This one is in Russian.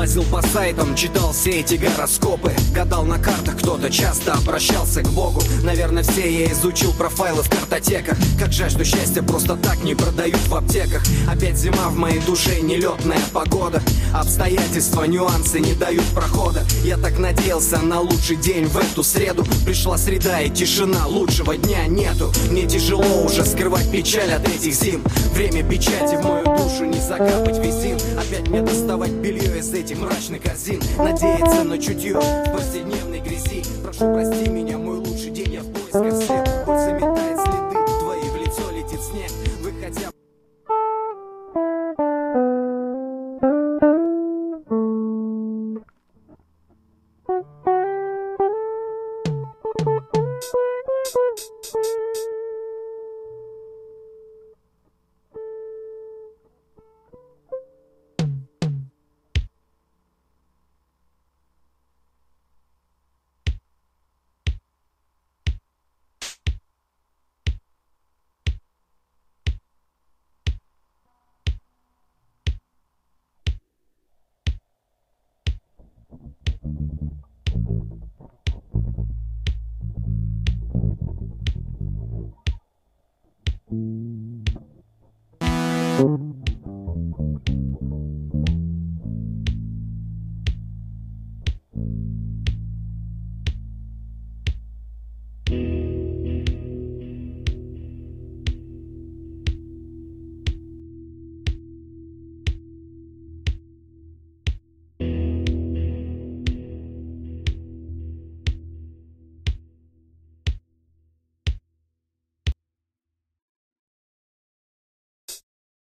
Лазил по сайтам, читал все эти гороскопы, гадал на картах, кто-то часто обращался к Богу. Наверное, все я изучил профайлы в картотеках. Как жаль, что счастье просто так не продают в аптеках. Опять зима в моей душе, нелетная погода. Обстоятельства, нюансы не дают прохода. Я так надеялся на лучший день в эту среду. Пришла среда и тишина, лучшего дня нету. Мне тяжело уже скрывать печаль от этих зим. Время печати в мою душу не закапать весин. Опять мне доставать белье из этих мрачных корзин. Надеяться на чутье в повседневной грязи. Прошу, прости меня, мой лучший день, я в поисках света. Путь заметает следы твои, в лицо летит снег. Выходя Thank you.